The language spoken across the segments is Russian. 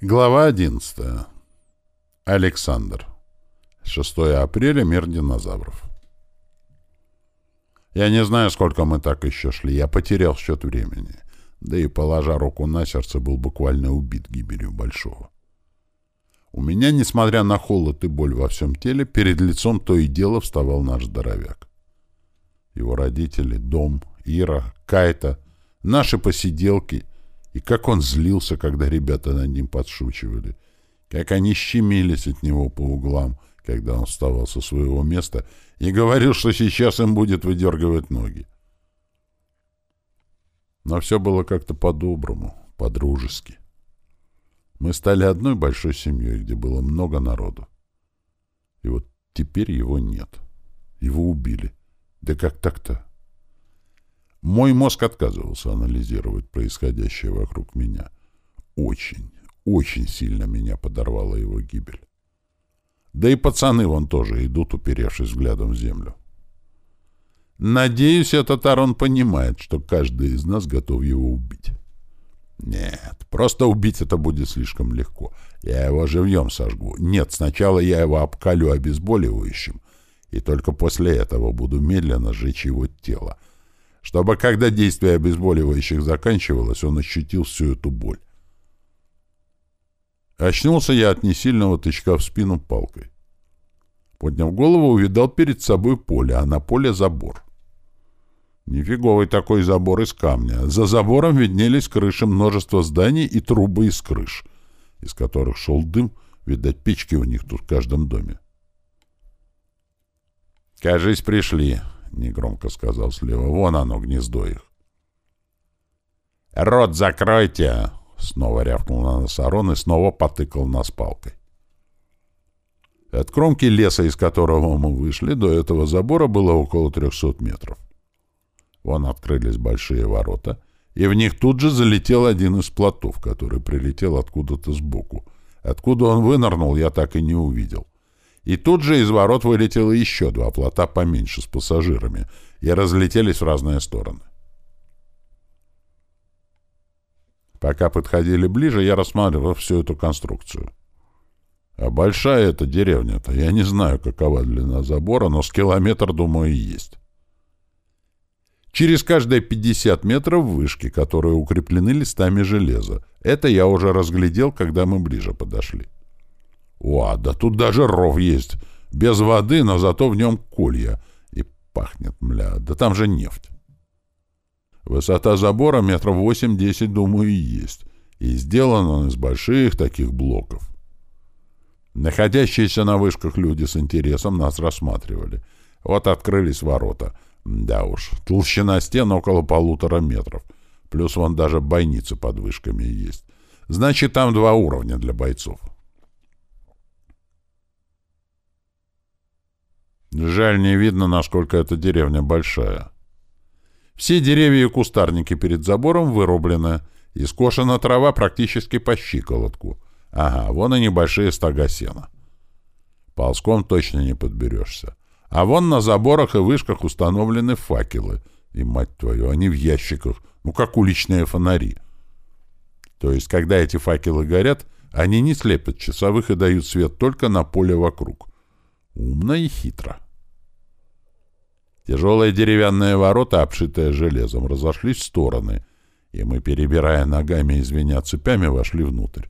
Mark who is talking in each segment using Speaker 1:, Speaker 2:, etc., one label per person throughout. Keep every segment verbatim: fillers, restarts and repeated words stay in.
Speaker 1: Глава одиннадцатая. Александр. шестое апреля. Мир динозавров. Я не знаю, сколько мы так еще шли. Я потерял счет времени. Да и, положа руку на сердце, был буквально убит гибелью Большого. У меня, несмотря на холод и боль во всем теле, перед лицом то и дело вставал наш здоровяк. Его родители, дом, Ира, Кайта, наши посиделки. И как он злился, когда ребята над ним подшучивали. Как они щемились от него по углам, когда он вставал со своего места и говорил, что сейчас им будет выдергивать ноги. Но все было как-то по-доброму, по-дружески. Мы стали одной большой семьей, где было много народу. И вот теперь его нет. Его убили. Да как так-то? Мой мозг отказывался анализировать происходящее вокруг меня. Очень, очень сильно меня подорвала его гибель. Да и пацаны вон тоже идут, уперевшись взглядом в землю. Надеюсь, этот Арон понимает, что каждый из нас готов его убить. Нет, просто убить это будет слишком легко. Я его живьем сожгу. Нет, сначала я его обкалю обезболивающим, и только после этого буду медленно сжечь его тело, чтобы, когда действие обезболивающих заканчивалось, он ощутил всю эту боль. Очнулся я от несильного тычка в спину палкой. Подняв голову, увидал перед собой поле, а на поле забор. Нифиговый такой забор из камня. За забором виднелись крыши множества зданий и трубы из крыш, из которых шел дым, видать, печки у них тут в каждом доме. «Кажись, пришли», — негромко сказал слева. «Вон оно, гнездо их». «Рот закройте!» — снова рявкнул на нас Арон и снова потыкал нас палкой. От кромки леса, из которого мы вышли, до этого забора было около трехсот метров. Вон открылись большие ворота, и в них тут же залетел один из плотов, который прилетел откуда-то сбоку. Откуда он вынырнул, я так и не увидел. И тут же из ворот вылетело еще два плота поменьше с пассажирами и разлетелись в разные стороны. Пока подходили ближе, я рассматривал всю эту конструкцию. А большая эта деревня-то, я не знаю, какова длина забора, но с километр, думаю, есть. Через каждые пятьдесят метров вышки, которые укреплены листами железа. Это я уже разглядел, когда мы ближе подошли. О, да тут даже ров есть. Без воды, но зато в нем колья. И пахнет, мля, да там же нефть. Высота забора метров восемь-десять, думаю, и есть. И сделан он из больших таких блоков. Находящиеся на вышках люди с интересом нас рассматривали. Вот открылись ворота. Да уж, толщина стен около полутора метров. Плюс вон даже бойницы под вышками есть. Значит, там два уровня для бойцов. Жаль, не видно, насколько эта деревня большая. Все деревья и кустарники перед забором вырублены, и скошена трава практически по щиколотку. Ага, вон и небольшие стога сена. Ползком точно не подберешься. А вон на заборах и вышках установлены факелы. И, мать твою, они в ящиках, ну как уличные фонари. То есть, когда эти факелы горят, они не слепят часовых и дают свет только на поле вокруг. Умно и хитро. Тяжелые деревянные ворота, обшитые железом, разошлись в стороны, и мы, перебирая ногами и звеня цепями, вошли внутрь.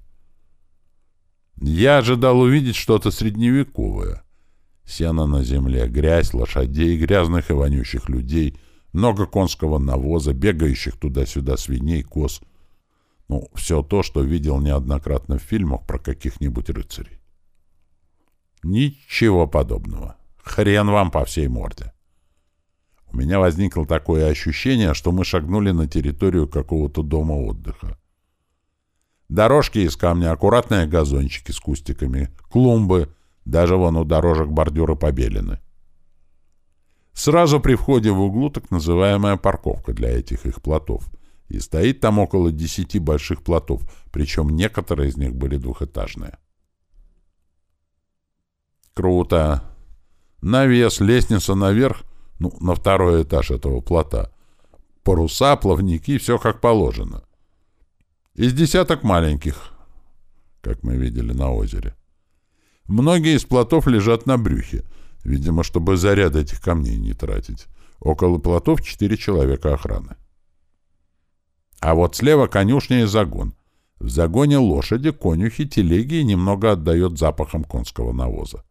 Speaker 1: Я ожидал увидеть что-то средневековое. Сено на земле, грязь, лошадей, грязных и вонючих людей, много конского навоза, бегающих туда-сюда свиней, коз. Ну, все то, что видел неоднократно в фильмах про каких-нибудь рыцарей. Ничего подобного. Хрен вам по всей морде. У меня возникло такое ощущение, что мы шагнули на территорию какого-то дома отдыха. Дорожки из камня, аккуратные газончики с кустиками, клумбы, даже вон у дорожек бордюры побелены. Сразу при входе в углу так называемая парковка для этих их плотов. И стоит там около десяти больших плотов, причем некоторые из них были двухэтажные. Круто. Навес, лестница наверх, ну, на второй этаж этого плота. Паруса, плавники, все как положено. Из десяток маленьких. как мы видели на озере. Многие из плотов лежат на брюхе, видимо, чтобы заряд этих камней не тратить. Около плотов четыре человека охраны. А вот слева конюшня и загон. В загоне лошади, конюхи, телеги и немного отдает запахом конского навоза.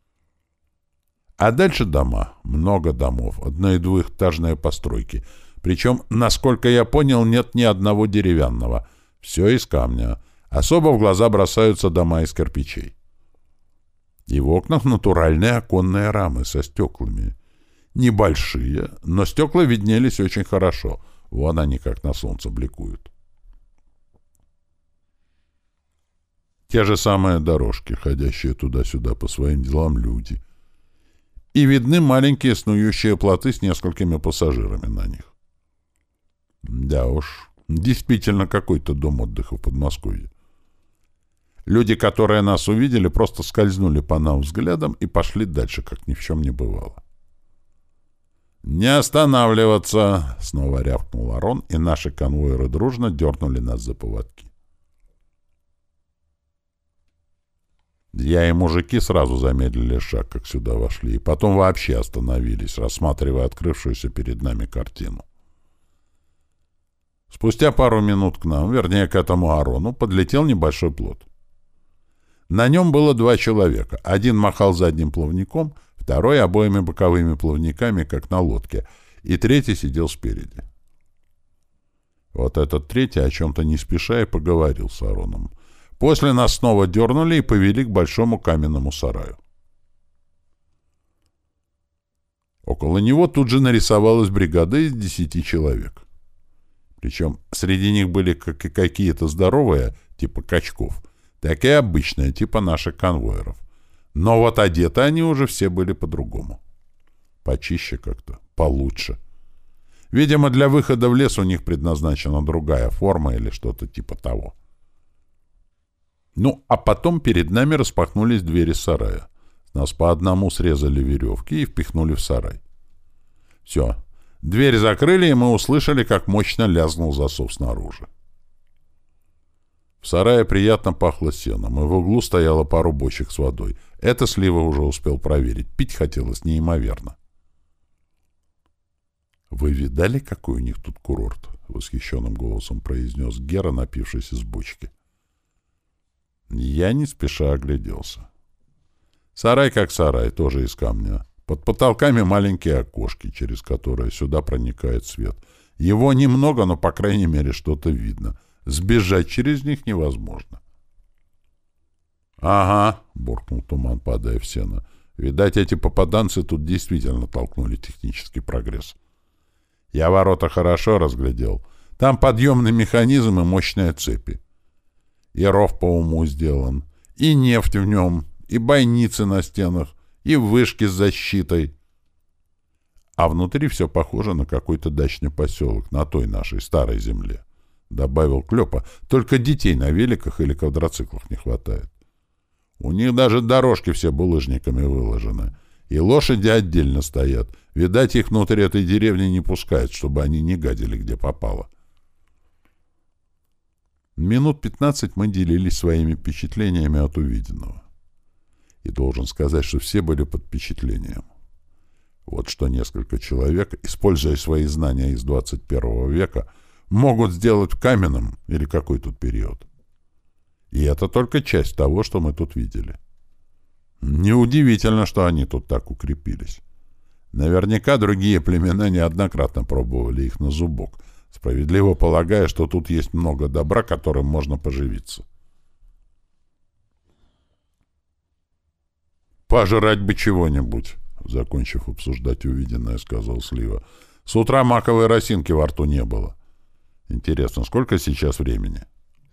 Speaker 1: А дальше дома. Много домов. Одно- и двухэтажные постройки. Причем, насколько я понял, нет ни одного деревянного. Все из камня. Особо в глаза бросаются дома из кирпичей. И в окнах натуральные оконные рамы со стеклами. Небольшие, но стекла виднелись очень хорошо. Вон они как на солнце бликуют. Те же самые дорожки, ходящие туда-сюда по своим делам люди. И видны маленькие снующие плоты с несколькими пассажирами на них. Да уж, действительно какой-то дом отдыха в Подмосковье. Люди, которые нас увидели, просто скользнули по нам взглядом и пошли дальше, как ни в чем не бывало. «Не останавливаться!» — снова рявкнул Арон, и наши конвоиры дружно дернули нас за поводки. Я и мужики сразу замедлили шаг, как сюда вошли, и потом вообще остановились, рассматривая открывшуюся перед нами картину. Спустя пару минут к нам, вернее, к этому Арону, подлетел небольшой плот. На нем было два человека. Один махал задним плавником, второй — обоими боковыми плавниками, как на лодке, и третий сидел спереди. Вот этот третий о чем-то не спеша и поговорил с Ароном. После нас снова дернули и повели к большому каменному сараю. Около него тут же нарисовалась бригада из десяти человек. Причем среди них были как и какие-то здоровые, типа качков, так и обычные, типа наших конвоиров. Но вот одеты они уже все были по-другому. Почище как-то, получше. Видимо, для выхода в лес у них предназначена другая форма или что-то типа того. Ну, а потом перед нами распахнулись двери сарая. Нас по одному срезали веревки и впихнули в сарай. Все. Дверь закрыли, и мы услышали, как мощно лязгнул засов снаружи. В сарае приятно пахло сеном, и в углу стояло пару бочек с водой. Это Слива уже успел проверить. Пить хотелось неимоверно. «Вы видали, какой у них тут курорт?» — восхищенным голосом произнес Гера, напившись из бочки. Я не спеша огляделся. Сарай как сарай, тоже из камня. Под потолками маленькие окошки, через которые сюда проникает свет. Его немного, но, по крайней мере, что-то видно. Сбежать через них невозможно. «Ага», — буркнул Туман, падая в сено. «Видать, эти попаданцы тут действительно толкнули технический прогресс. Я ворота хорошо разглядел. Там подъемный механизм и мощные цепи. И ров по уму сделан, и нефть в нем, и бойницы на стенах, и вышки с защитой. А внутри все похоже на какой-то дачный поселок, на той нашей старой земле», — добавил Клёпа. «Только детей на великах или квадроциклах не хватает. У них даже дорожки все булыжниками выложены, и лошади отдельно стоят. Видать, их внутрь этой деревни не пускают, чтобы они не гадили, где попало». Минут пятнадцать мы делились своими впечатлениями от увиденного. И должен сказать, что все были под впечатлением. Вот что несколько человек, используя свои знания из двадцать первого века, могут сделать в каменном или какой тут период. И это только часть того, что мы тут видели. Неудивительно, что они тут так укрепились. Наверняка другие племена неоднократно пробовали их на зубок, справедливо полагая, что тут есть много добра, которым можно поживиться. «Пожрать бы чего-нибудь», — закончив обсуждать увиденное, сказал Слива. «С утра маковой росинки во рту не было. Интересно, сколько сейчас времени?»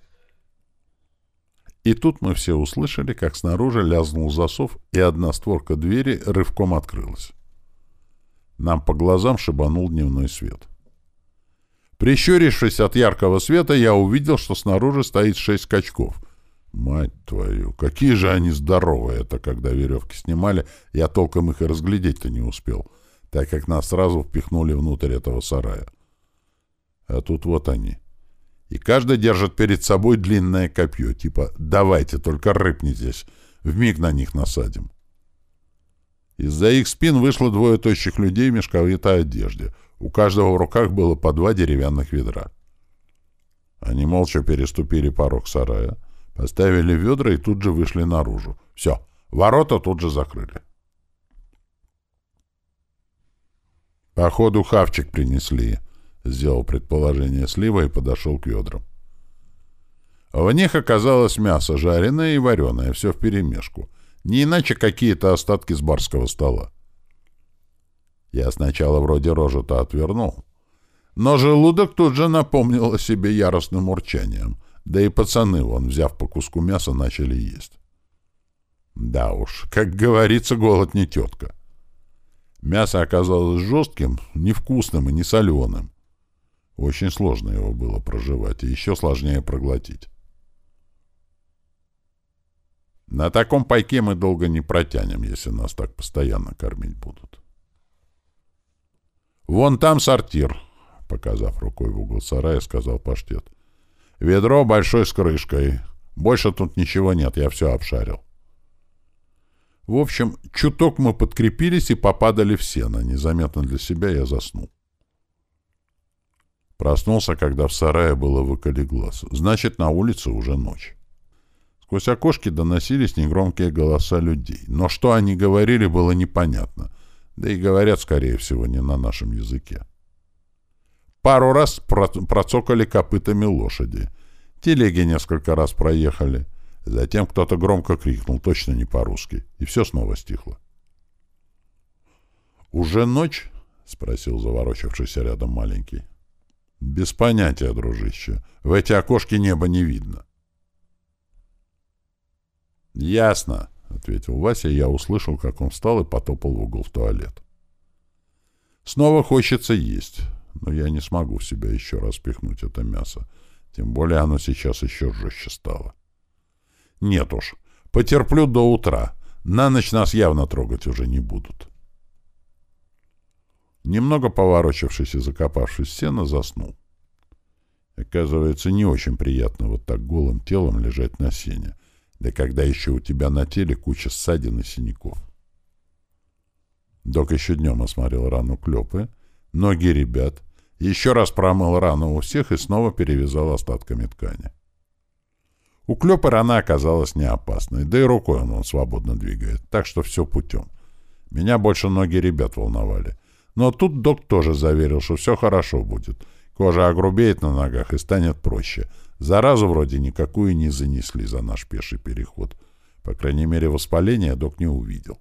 Speaker 1: И тут мы все услышали, как снаружи лязнул засов, и одна створка двери рывком открылась. Нам по глазам шибанул дневной свет. Прищурившись от яркого света, я увидел, что снаружи стоит шесть качков. Мать твою, какие же они здоровые! Это когда веревки снимали, я толком их и разглядеть-то не успел, так как нас сразу впихнули внутрь этого сарая. А тут вот они. И каждый держит перед собой длинное копье, типа «давайте, только рыб не здесь, вмиг на них насадим». Из-за их спин вышло двое тощих людей в мешковитой одежде. У каждого в руках было по два деревянных ведра. Они молча переступили порог сарая, поставили ведра и тут же вышли наружу. Все, ворота тут же закрыли. «Походу, хавчик принесли», — сделал предположение Слива и подошел к ведрам. В них оказалось мясо жареное и вареное, все вперемешку. Не иначе какие-то остатки с барского стола. Я сначала вроде рожу-то отвернул, но желудок тут же напомнил о себе яростным урчанием, да и пацаны, вон, взяв по куску мяса, начали есть. Да уж, как говорится, голод не тетка. Мясо оказалось жестким, невкусным и не соленым. Очень сложно его было прожевать, и еще сложнее проглотить. На таком пайке мы долго не протянем, если нас так постоянно кормить будут. «Вон там сортир», — показав рукой в угол сарая, сказал паштет. «Ведро большой с крышкой. Больше тут ничего нет, я все обшарил». В общем, чуток мы подкрепились и попадали в сено. Незаметно для себя я заснул. Проснулся, когда в сарае было выколи глаз. Значит, на улице уже ночь. Сквозь окошки доносились негромкие голоса людей. Но что они говорили, было непонятно. Да и говорят, скорее всего, не на нашем языке. Пару раз процокали копытами лошади. Телеги несколько раз проехали. Затем кто-то громко крикнул, точно не по-русски. И все снова стихло. «Уже ночь?» — спросил заворочившийся рядом маленький. «Без понятия, дружище. В эти окошки неба не видно». «Ясно», — ответил Вася, и я услышал, как он встал и потопал в угол в туалет. «Снова хочется есть, но я не смогу в себя еще раз пихнуть это мясо. Тем более оно сейчас еще жестче стало. Нет уж, потерплю до утра. На ночь нас явно трогать уже не будут». Немного поворочившись и закопавшись в сено, заснул. Оказывается, не очень приятно вот так голым телом лежать на сене. Да когда еще у тебя на теле куча ссадин и синяков. Док еще днем осмотрел рану Клёпы, ноги ребят, еще раз промыл рану у всех и снова перевязал остатками ткани. У Клёпы рана оказалась не опасной, да и рукой он, он свободно двигает, так что все путем. Меня больше ноги ребят волновали. Но тут док тоже заверил, что все хорошо будет. Кожа огрубеет на ногах и станет проще. Заразу вроде никакую не занесли за наш пеший переход. По крайней мере, воспаления док не увидел.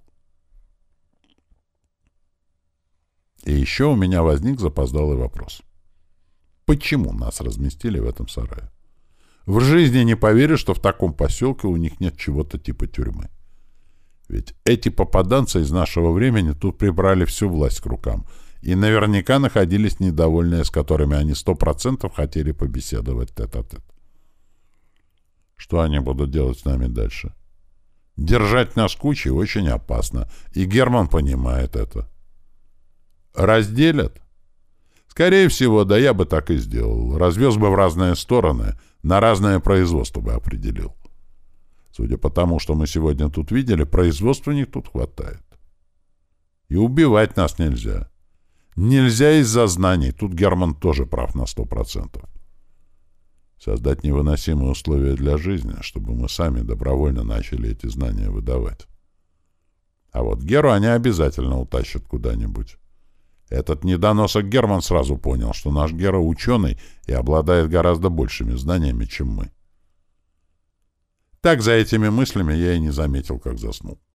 Speaker 1: И еще у меня возник запоздалый вопрос. Почему нас разместили в этом сарае? В жизни не поверишь, что в таком поселке у них нет чего-то типа тюрьмы. Ведь эти попаданцы из нашего времени тут прибрали всю власть к рукам, и наверняка находились недовольные, с которыми они сто процентов хотели побеседовать тет-а-тет. Что они будут делать с нами дальше? Держать нас кучей очень опасно, и Герман понимает это. Разделят? Скорее всего, да я бы так и сделал. Развез бы в разные стороны, на разное производство бы определил. Судя по тому, что мы сегодня тут видели, производства у них тут хватает. И убивать нас нельзя. Нельзя из-за знаний. Тут Герман тоже прав на сто процентов. Создать невыносимые условия для жизни, чтобы мы сами добровольно начали эти знания выдавать. А вот Геру они обязательно утащат куда-нибудь. Этот недоносок Герман сразу понял, что наш Гера ученый и обладает гораздо большими знаниями, чем мы. Так за этими мыслями я и не заметил, как заснул.